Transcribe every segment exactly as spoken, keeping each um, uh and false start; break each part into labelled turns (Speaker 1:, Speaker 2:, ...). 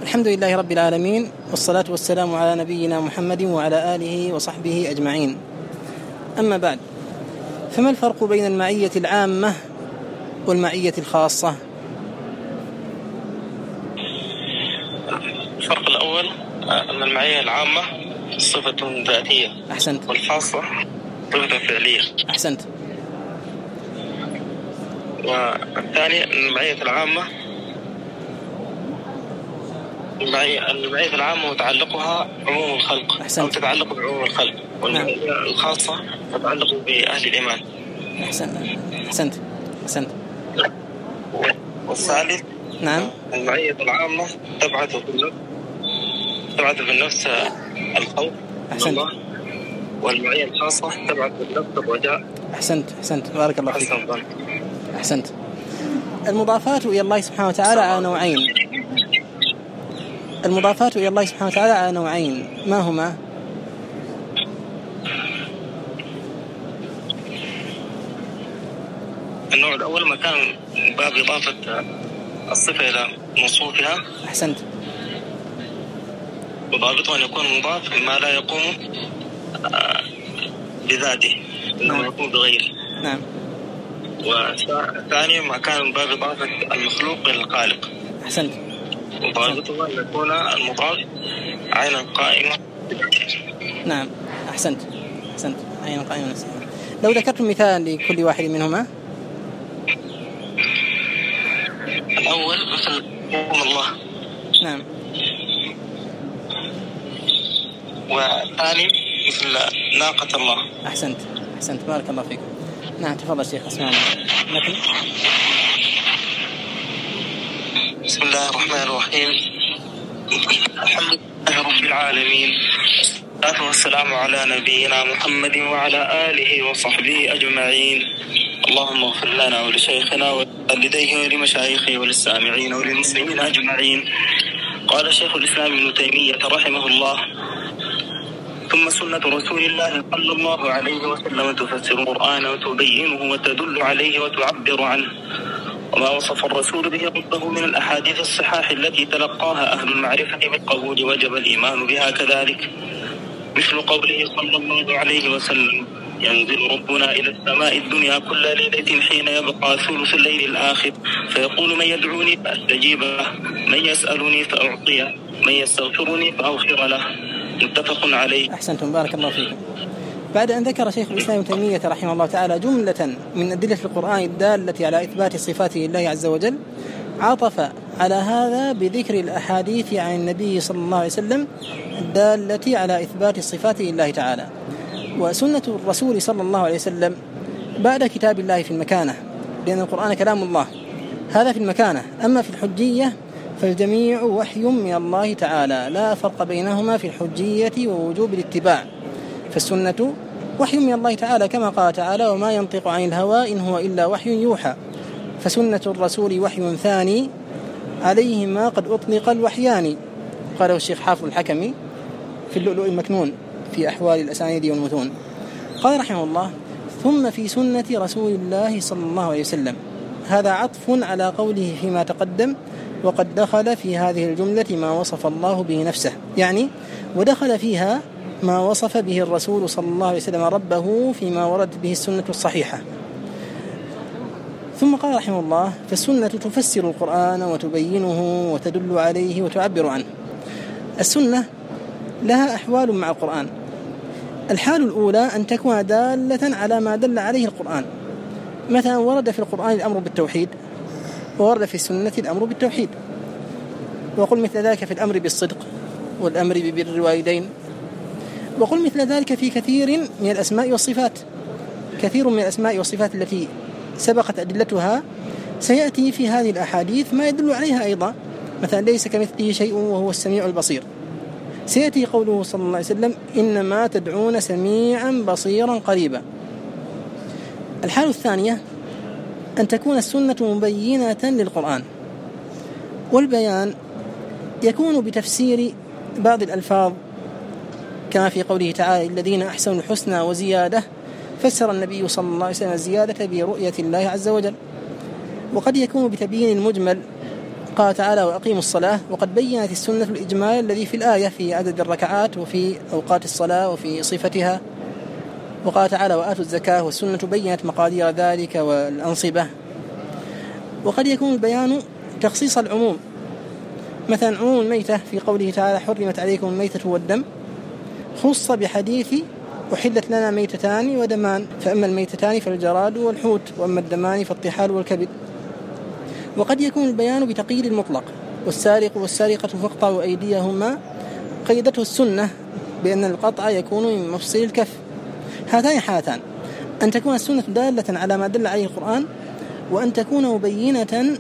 Speaker 1: الحمد لله رب العالمين، والصلاة والسلام على نبينا محمد وعلى آله وصحبه أجمعين. أما بعد، فما الفرق بين المعية العامة والمعية الخاصة؟
Speaker 2: الفرق الأول أن المعية العامة صفة ذاتية.
Speaker 1: أحسنت.
Speaker 2: والخاصة صفة فعلية.
Speaker 1: أحسنت.
Speaker 2: والثاني المعية العامة المعية المعية العامة وتعلقها عموم الخلق.
Speaker 1: أحسنت.
Speaker 2: أو تتعلق بعموم الخلق. والمعية نعم. الخاصة تتعلق بأهل الإيمان.
Speaker 1: أحسنت. أحسنت. أحسنت.
Speaker 2: والثالث
Speaker 1: نعم
Speaker 2: المعية العامة تبعث في النفس تبعث في النفس الخوف من الله، والمعية الخاصة تبعث في النفس الرجاء.
Speaker 1: أحسنت. أحسنت. بارك الله فيك. أحسنت. المضافات إلى الله سبحانه وتعالى على نوعين. المضافات إلى الله سبحانه وتعالى على نوعين، ما هما؟
Speaker 2: النوع الأول مكان باب إضافة الصفة إلى موصوفها.
Speaker 1: أحسنت.
Speaker 2: وضابطه أن يكون مضاف ما لا يقوم بذاته، إنما يقوم بغيره.
Speaker 1: نعم.
Speaker 2: والثاني مكان باب إضافة المخلوق إلى الخالق.
Speaker 1: أحسنت.
Speaker 2: وضابطه أن يكون المضاف عينا قائمة.
Speaker 1: نعم. أحسنت. أحسنت. عينا قائمة. لو ذكرت مثال لكل واحد منهما.
Speaker 2: الأول مثل قوم الله.
Speaker 1: نعم.
Speaker 2: والثاني مثل ناقة الله.
Speaker 1: أحسنت. أحسنت. بارك الله فيكم. نعم تفضل شيخ. اسمعنا.
Speaker 2: بسم الله الرحمن الرحيم. الحمد لله رب العالمين، والصلاة والسلام على نبينا محمد وعلى آله وصحبه أجمعين. اللهم اغفر لنا ولشيخنا ولوالديه ولمشايخه وللسامعين وللمسلمين أجمعين. قال شيخ الإسلام ابن تيمية رحمه الله: ثم سنة رسول الله صلى الله عليه وسلم تفسر القرآن وتبينه وتدل عليه وتعبر عنه، وما وصف الرسول به ربه من الأحاديث الصحاح التي تلقاها أهل المعرفة بالقبول وجب الإيمان بها كذلك، مثل قوله صلى الله عليه وسلم: ينزل ربنا إلى السماء الدنيا كل ليلة حين يبقى ثلث الليل الآخر فيقول: من يدعوني فأستجيب له، من يسألني فأعطيه، من يستغفرني فأغفر له. متفق عليه.
Speaker 1: أحسنتم. بارك الله فيكم. بعد أن ذكر شيخ الإسلام ابن تيمية رحمه الله تعالى جملة من أدلة القرآن الدالة على إثبات صفاته لله عز وجل، عطف على هذا بذكر الأحاديث عن النبي صلى الله عليه وسلم الدالة على إثبات صفاته لله تعالى. وسنة الرسول صلى الله عليه وسلم بعد كتاب الله في المكانة، لأن القرآن كلام الله، هذا في المكانة. أما في الحجية فالجميع وحي من الله تعالى، لا فرق بينهما في الحجية ووجوب الاتباع. فالسنة وحي من الله تعالى كما قال تعالى: وما ينطق عن الهوى إن هو إلا وحي يوحى. فسنة الرسول وحي ثاني عليه ما قد أطلق الوحيان، قاله الشيخ حافظ الحكمي في اللؤلؤ المكنون في أحوال الأسانيد والمتون. قال رحمه الله: ثم في سنة رسول الله صلى الله عليه وسلم. هذا عطف على قوله فيما تقدم: وقد دخل في هذه الجملة ما وصف الله به نفسه، يعني ودخل فيها ما وصف به الرسول صلى الله عليه وسلم ربه فيما ورد به السنة الصحيحة. ثم قال رحمه الله: فالسنة تفسر القرآن وتبينه وتدل عليه وتعبر عنه. السنة لها أحوال مع القرآن. الحال الأولى أن تكون دالة على ما دل عليه القرآن. مثلا ورد في القرآن الأمر بالتوحيد، وورد في السنة الأمر بالتوحيد، وقل مثل ذلك في الأمر بالصدق والأمر ببر الوالدين، وقل مثل ذلك في كثير من الأسماء والصفات. كثير من الأسماء والصفات التي سبقت أدلتها سيأتي في هذه الأحاديث ما يدل عليها أيضا. مثلا ليس كمثله شيء وهو السميع البصير، سيأتي قوله صلى الله عليه وسلم: إنما تدعون سميعا بصيرا قريبا. الحالة الثانية أن تكون السنة مبينة للقرآن، والبيان يكون بتفسير بعض الألفاظ كما في قوله تعالى: الذين أحسنوا الحسنى وزيادة، فسر النبي صلى الله عليه وسلم الزيادة برؤية الله عز وجل. وقد يكون بتبيين المجمل قال تعالى وأقيموا الصلاة، وقد بيّنت السنة الإجمال الذي في الآية في عدد الركعات وفي أوقات الصلاة وفي صفتها. وقال تعالى وآتوا الزكاة، والسنة بيّنت مقادير ذلك والأنصبة. وقد يكون البيان تخصيص العموم، مثلا عموم الميتة في قوله تعالى حرمت عليكم الميتة والدم، خص بحديث أحلت لنا ميتتان ودمان، فأما الميتتان فالجراد والحوت، وأما الدمان فالطحال والكبد. وقد يكون البيان بتقييد المطلق، والسارق والسارقة فاقطعوا أيديهما، قيدته السنة بأن القطع يكون من مفصل الكف. هاتان حالتان: أن تكون السنة دالة على ما دل عليه القرآن، وأن تكون مبينة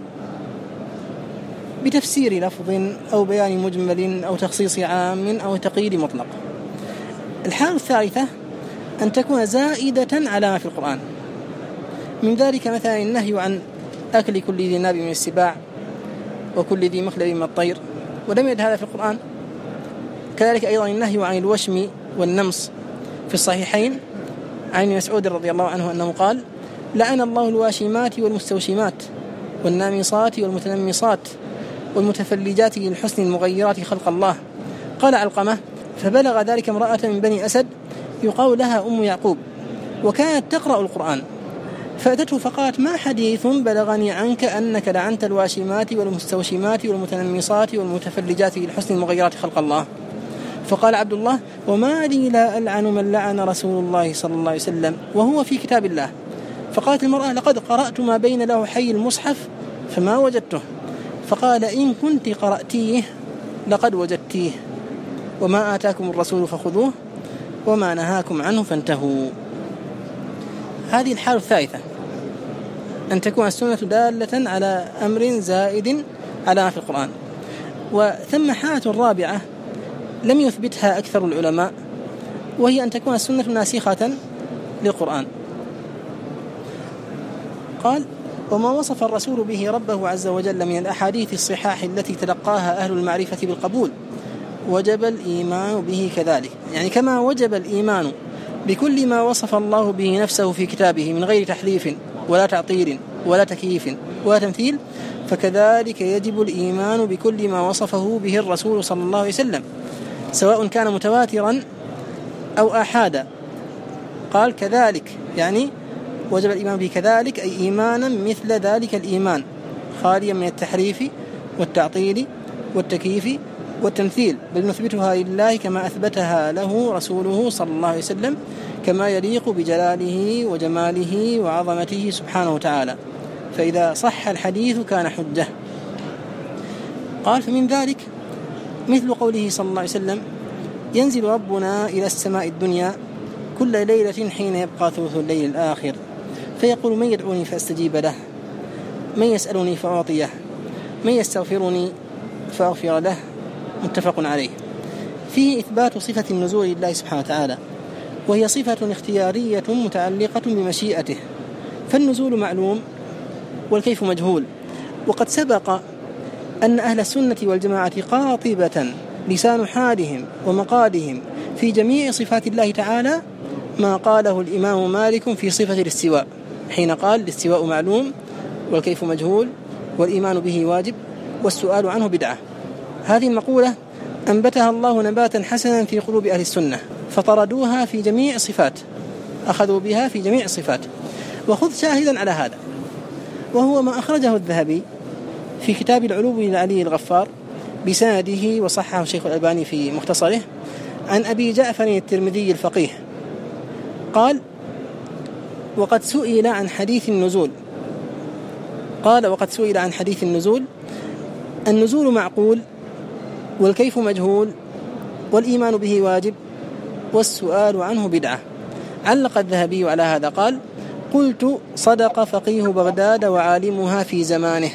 Speaker 1: بتفسير لفظ أو بيان مجمل أو تخصيص عام أو تقييد مطلق. الحالة الثالثة أن تكون زائدة على ما في القرآن، من ذلك مثلا النهي عن أكل كل ذي ناب من السباع وكل ذي مخلب من الطير، ولم يرد هذا في القرآن. كذلك أيضا النهي عن الوشم والنمص في الصحيحين عن ابن مسعود رضي الله عنه أنه قال لعن الله الواشمات والمستوشمات والنامصات والمتنمصات والمتفلجات للحسن المغيرات خلق الله. قال علقمة فبلغ ذلك امرأة من بني أسد يقال لها أم يعقوب، وكانت تقرأ القرآن، فأتته فقالت ما حديث بلغني عنك أنك لعنت الواشمات والمستوشمات والمتنمصات والمتفلجات للحسن المغيرات خلق الله. فقال عبد الله وما لي لا ألعن من لعن رسول الله صلى الله عليه وسلم وهو في كتاب الله. فقالت المرأة لقد قرأت ما بين له حي المصحف فما وجدته. فقال إن كنت قرأتيه لقد وجدتيه، وما آتاكم الرسول فخذوه وما نهاكم عنه فانتهوا. هذه الحالة الثالثة، أن تكون السنة دالة على أمر زائد على ما في القرآن. وثم حالة رابعة لم يثبتها أكثر العلماء، وهي أن تكون السنة ناسخة للقرآن. قال وما وصف الرسول به ربه عز وجل من الأحاديث الصحاح التي تلقاها أهل المعرفة بالقبول وجب الإيمان به كذلك، يعني كما وجب الإيمان بكل ما وصف الله به نفسه في كتابه من غير تحريف ولا تعطيل ولا تكييف ولا تمثيل، فكذلك يجب الإيمان بكل ما وصفه به الرسول صلى الله عليه وسلم سواء كان متواترا أو آحادا. قال كذلك يعني وجب الإيمان به كذلك، أي إيمانا مثل ذلك الإيمان خاليا من التحريف والتعطيل والتكييف والتمثيل، بل نثبتها لله كما أثبتها له رسوله صلى الله عليه وسلم كما يليق بجلاله وجماله وعظمته سبحانه وتعالى، فإذا صح الحديث كان حجة. قال فمن ذلك مثل قوله صلى الله عليه وسلم ينزل ربنا إلى السماء الدنيا كل ليلة حين يبقى ثلث الليل الآخر فيقول من يدعوني فأستجيب له، من يسألني فأعطيه، من يستغفرني فأغفر له، متفق عليه. فيه إثبات صفة النزول لله سبحانه وتعالى، وهي صفة اختيارية متعلقة بمشيئته، فالنزول معلوم والكيف مجهول. وقد سبق أن أهل السنة والجماعة قاطبة لسان حالهم ومقالهم في جميع صفات الله تعالى ما قاله الإمام مالك في صفة الاستواء، حين قال الاستواء معلوم والكيف مجهول والإيمان به واجب والسؤال عنه بدعة. هذه المقولة أنبتها الله نباتا حسنا في قلوب أهل السنة فطردوها في جميع الصفات، أخذوا بها في جميع الصفات. وخذ شاهدا على هذا، وهو ما أخرجه الذهبي في كتاب العلو للعلي الغفار بسنده وصححه الشيخ الألباني في مختصره عن أبي جعفر الترمذي الفقيه قال وقد سئل عن حديث النزول قال وقد سئل عن حديث النزول النزول معقول والكيف مجهول والإيمان به واجب والسؤال عنه بدعة. علق الذهبي على هذا قال قلت صدق فقيه بغداد وعالمها في زمانه.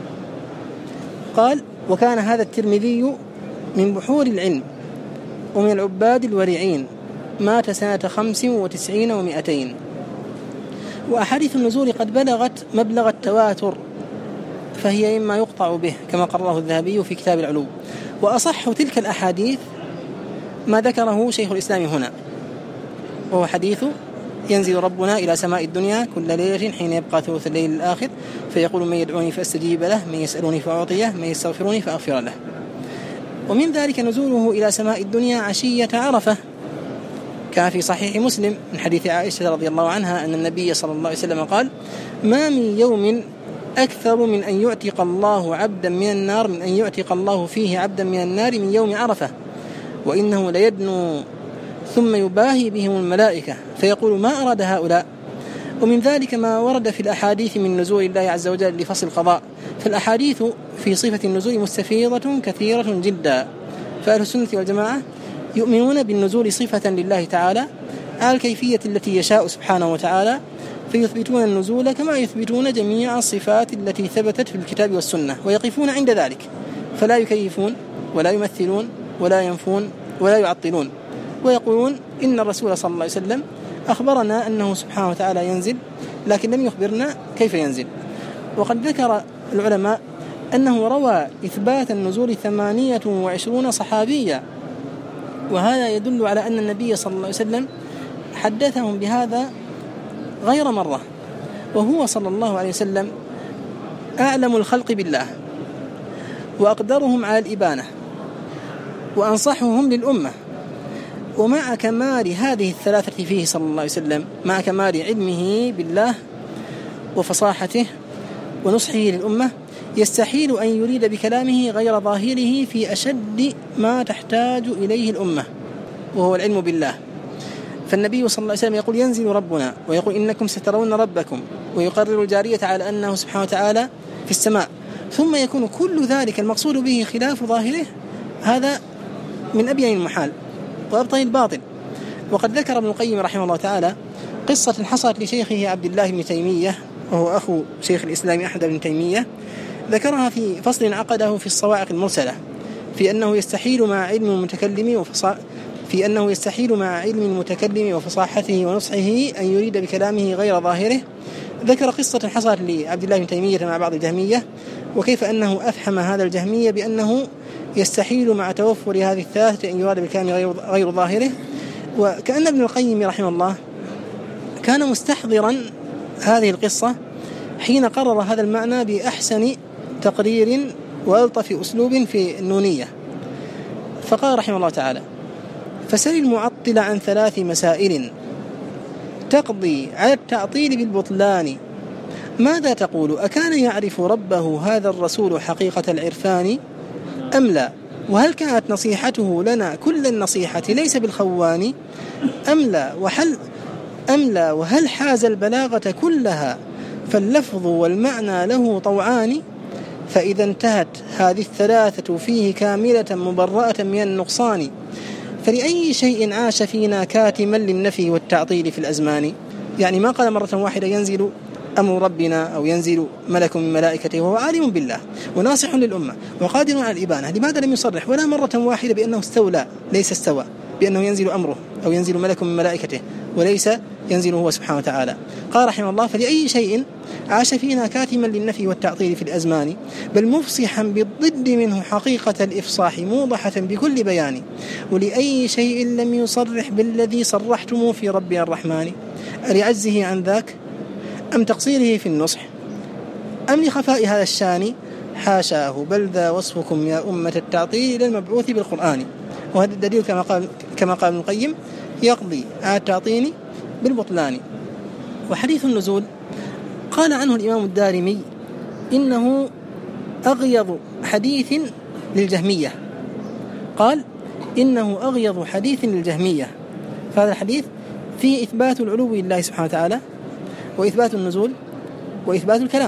Speaker 1: قال وكان هذا الترمذي من بحور العلم ومن العباد الورعين، مات سنة خمس وتسعين ومئتين، وأحاديث النزول قد بلغت مبلغ التواتر، فهي إما يقطع به كما قرره الذهبي في كتاب العلو. وأصح تلك الأحاديث ما ذكره شيخ الإسلام هنا، وهو حديث ينزل ربنا إلى سماء الدنيا كل ليلة حين يبقى ثلث الليل الآخر فيقول من يدعوني فأستجيب له، من يسألني فأعطيه، من يستغفرني فأغفر له. ومن ذلك نزوله إلى سماء الدنيا عشية عرفة، كان في صحيح مسلم من حديث عائشة رضي الله عنها أن النبي صلى الله عليه وسلم قال: ما من يوم أكثر من أن يعتق الله عبدا من النار من أن يعتق الله فيه عبدا من النار من يوم عرفة، وإنه ليدنو ثم يباهي بهم الملائكة فيقول: ما أراد هؤلاء؟ ومن ذلك ما ورد في الأحاديث من نزول الله عز وجل لفصل القضاء، فالأحاديث في صفة النزول مستفيضة كثيرة جدا، فأهل السنة والجماعة يؤمنون بالنزول صفة لله تعالى على الكيفية التي يشاء سبحانه وتعالى، فيثبتون النزول كما يثبتون جميع الصفات التي ثبتت في الكتاب والسنة، ويقفون عند ذلك فلا يكيفون ولا يمثلون ولا ينفون ولا يعطلون، ويقولون إن الرسول صلى الله عليه وسلم أخبرنا أنه سبحانه وتعالى ينزل، لكن لم يخبرنا كيف ينزل. وقد ذكر العلماء أنه روى إثبات النزول ثمانية وعشرون صحابيا، وهذا يدل على أن النبي صلى الله عليه وسلم حدثهم بهذا غير مرة، وهو صلى الله عليه وسلم أعلم الخلق بالله وأقدرهم على الإبانة وأنصحهم للأمة، ومع كمال هذه الثلاثة فيه صلى الله عليه وسلم، مع كمال علمه بالله وفصاحته ونصحه للأمة، يستحيل أن يريد بكلامه غير ظاهره في أشد ما تحتاج إليه الأمة، وهو العلم بالله. فالنبي صلى الله عليه وسلم يقول: ينزل ربنا، ويقول: إنكم سترون ربكم، ويقرر الجارية على أنه سبحانه وتعالى في السماء، ثم يكون كل ذلك المقصود به خلاف ظاهره، هذا من أبين المحال وأبطن الباطل. وقد ذكر ابن القيم رحمه الله تعالى قصة حصلت لشيخه عبد الله بن تيمية، وهو أخو شيخ الإسلام أحمد بن تيمية، ذكرها في فصل عقده في الصواعق المرسلة، في أنه يستحيل مع علم المتكلم وفصا في أنه يستحيل مع علم المتكلم وفصاحته ونصحه أن يريد بكلامه غير ظاهره. ذكر قصة حصلت لعبد الله بن تيمية مع بعض الجهمية، وكيف أنه أفحم هذا الجهمية بأنه يستحيل مع توفر هذه الثلاثة أن يراد بالكلام غير, غير ظاهره. وكأن ابن القيم رحمه الله كان مستحضرا هذه القصة حين قرر هذا المعنى بأحسن تقرير وألطف أسلوب في النونية، فقال رحمه الله تعالى: فسل المعطل عن ثلاث مسائل تقضي على التعطيل بالبطلان، ماذا تقول؟ أكان يعرف ربه هذا الرسول حقيقة العرفان أم لا؟ وهل كانت نصيحته لنا كل النصيحة ليس بالخوان أم لا؟ وهل أم لا وهل حاز البلاغة كلها فاللفظ والمعنى له طوعان؟ فإذا انتهت هذه الثلاثة فيه كاملة مبرأة من النقصان، فلأي شيء عاش فينا كاتما للنفي والتعطيل في الأزمان؟ يعني ما قال مرة واحدة ينزل أمر ربنا أو ينزل ملك من ملائكته، وهو عالم بالله وناصح للأمة وقادر على الإبانة، لماذا لم يصرح ولا مرة واحدة بأنه استولى، ليس استوى، بأنه ينزل أمره أو ينزل ملك من ملائكته وليس ينزل هو سبحانه وتعالى؟ قال رحمه الله: فلأي شيء عاش فينا كاتما للنفي والتعطيل في الأزمان، بل مفصحا بالضد منه حقيقة الإفصاح موضحة بكل بيان، ولأي شيء لم يصرح بالذي صرحتم في ربنا الرحمن، لعجزه عن ذاك أم تقصيره في النصح أم لخفاء هذا الشان؟ حاشاه، بل ذا وصفكم يا أمة التعطيل إلى المبعوث بالقرآن. وهذا الدليل كما قال كما قال ابن القيم يقضي على التعطيل بالبطلان. وحديث النزول قال عنه الإمام الدارمي إنه أغيض حديث للجهمية، قال إنه أغيض حديث للجهمية. فهذا الحديث فيه إثبات العلو لله سبحانه وتعالى، وإثبات النزول، وإثبات الكلام.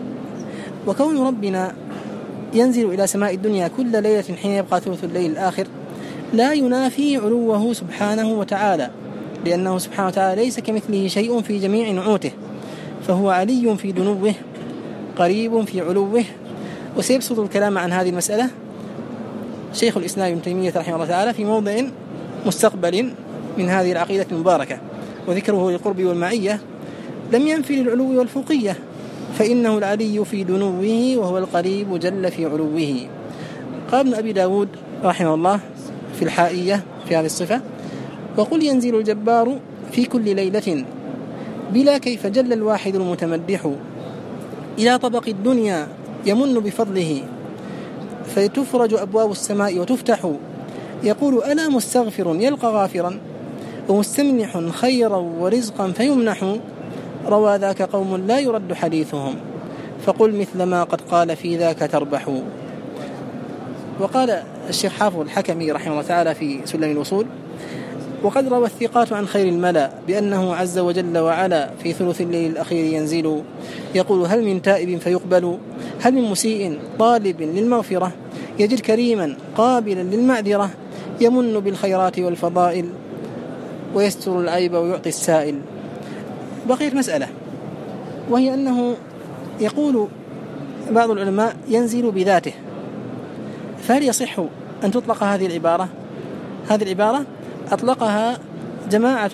Speaker 1: وكون ربنا ينزل إلى سماء الدنيا كل ليلة حين يبقى ثلث الليل الآخر لا ينافي علوه سبحانه وتعالى، لأنه سبحانه وتعالى ليس كمثله شيء في جميع نعوته، فهو علي في دنوه قريب في علوه. وسيبسط الكلام عن هذه المسألة شيخ الإسلام ابن تيمية رحمه الله تعالى في موضع مستقبل من هذه العقيدة المباركة، وذكره للقرب والمعية لم ينفي للعلو والفوقية، فإنه العلي في دنوه وهو القريب جل في علوه. قال ابن أبي داود رحمه الله في الحائية في هذه الصفة: وقل ينزل الجبار في كل ليلة بلا كيف جل الواحد المتمدح إلى طبق الدنيا يمن بفضله فتفرج أبواب السماء وتفتح يقول ألا مستغفر يلقى غافرا ومستمنح خيرا ورزقا فيمنح روى ذاك قوم لا يرد حديثهم فقل مثل ما قد قال في ذاك تربح. وقال الشيخ حافظ الحكمي رحمه الله تعالى في سلم الوصول وقد روى الثقات عن خير الملأ بأنه عز وجل وعلا في ثلث الليل الأخير ينزل يقول هل من تائب فيقبل هل من مسيء طالب للمغفرة يجد كريما قابلا للمعذرة يمن بالخيرات والفضائل ويستر العيب ويعطي السائل. بقيت مسألة وهي أنه يقول بعض العلماء ينزل بذاته، فهل يصح أن تطلق هذه العبارة؟ هذه العبارة أطلقها جماعة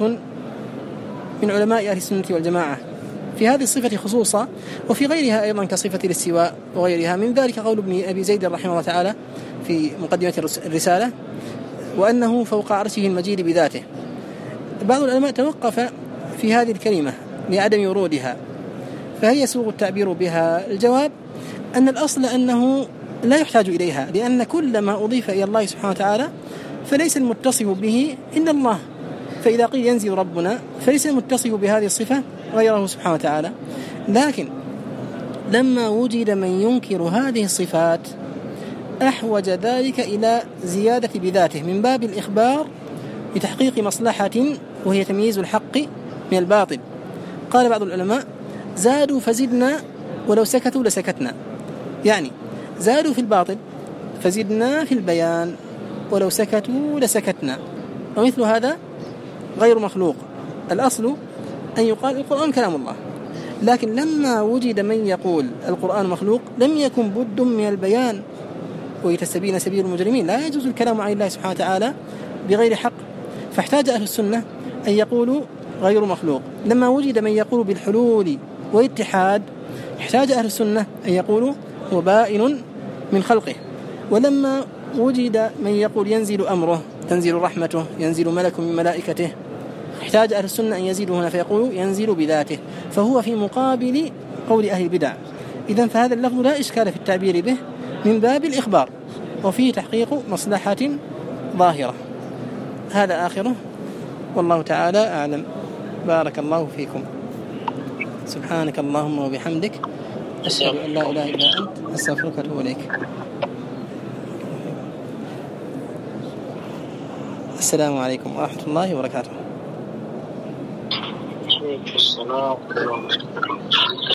Speaker 1: من علماء أهل السنة والجماعة في هذه الصفة خصوصا وفي غيرها أيضا كصفة الاستواء وغيرها، من ذلك قول ابن أبي زيد رحمه الله تعالى في مقدمة الرسالة وأنه فوق عرشه المجيد بذاته. بعض العلماء توقف في هذه الكلمة لعدم ورودها، فهل يسوغ التعبير بها؟ الجواب أن الأصل أنه لا يحتاج إليها، لأن كل ما أضيف إلى الله سبحانه وتعالى فليس المتصف به إلا الله، فإذا قيل ينزل ربنا فليس المتصف بهذه الصفة غيره سبحانه وتعالى. لكن لما وجد من ينكر هذه الصفات أحوج ذلك إلى زيادة بذاته من باب الإخبار لتحقيق مصلحة وهي تمييز الحق من الباطل. قال بعض العلماء زادوا فزدنا ولو سكتوا لسكتنا، يعني زادوا في الباطل فزدنا في البيان ولو سكتوا لسكتنا، ومثل هذا غير مخلوق. الأصل أن يقال القرآن كلام الله، لكن لما وجد من يقول القرآن مخلوق لم يكن بد من البيان ويتستبين سبيل المجرمين، لا يجوز الكلام عن الله سبحانه وتعالى بغير حق، فاحتاج أهل السنة أن يقولوا غير مخلوق. لما وجد من يقول بالحلول والاتحاد احتاج أهل السنة أن يقولوا هو بائن من خلقه. ولما وجد من يقول ينزل أمره تنزل رحمته ينزل ملك من ملائكته احتاج أهل السنة أن يزيدوا هنا فيقولوا ينزل بذاته، فهو في مقابل قول أهل البدع. إذن فهذا اللفظ لا إشكال في التعبير به من باب الإخبار وفيه تحقيق مصلحة ظاهرة. هذا آخره والله تعالى أعلم. بارك الله فيكم. سبحانك اللهم وبحمدك أشهد أن لا إله إلا أنت أستغفرك وأتوب إليك. السلام عليكم ورحمة الله وبركاته.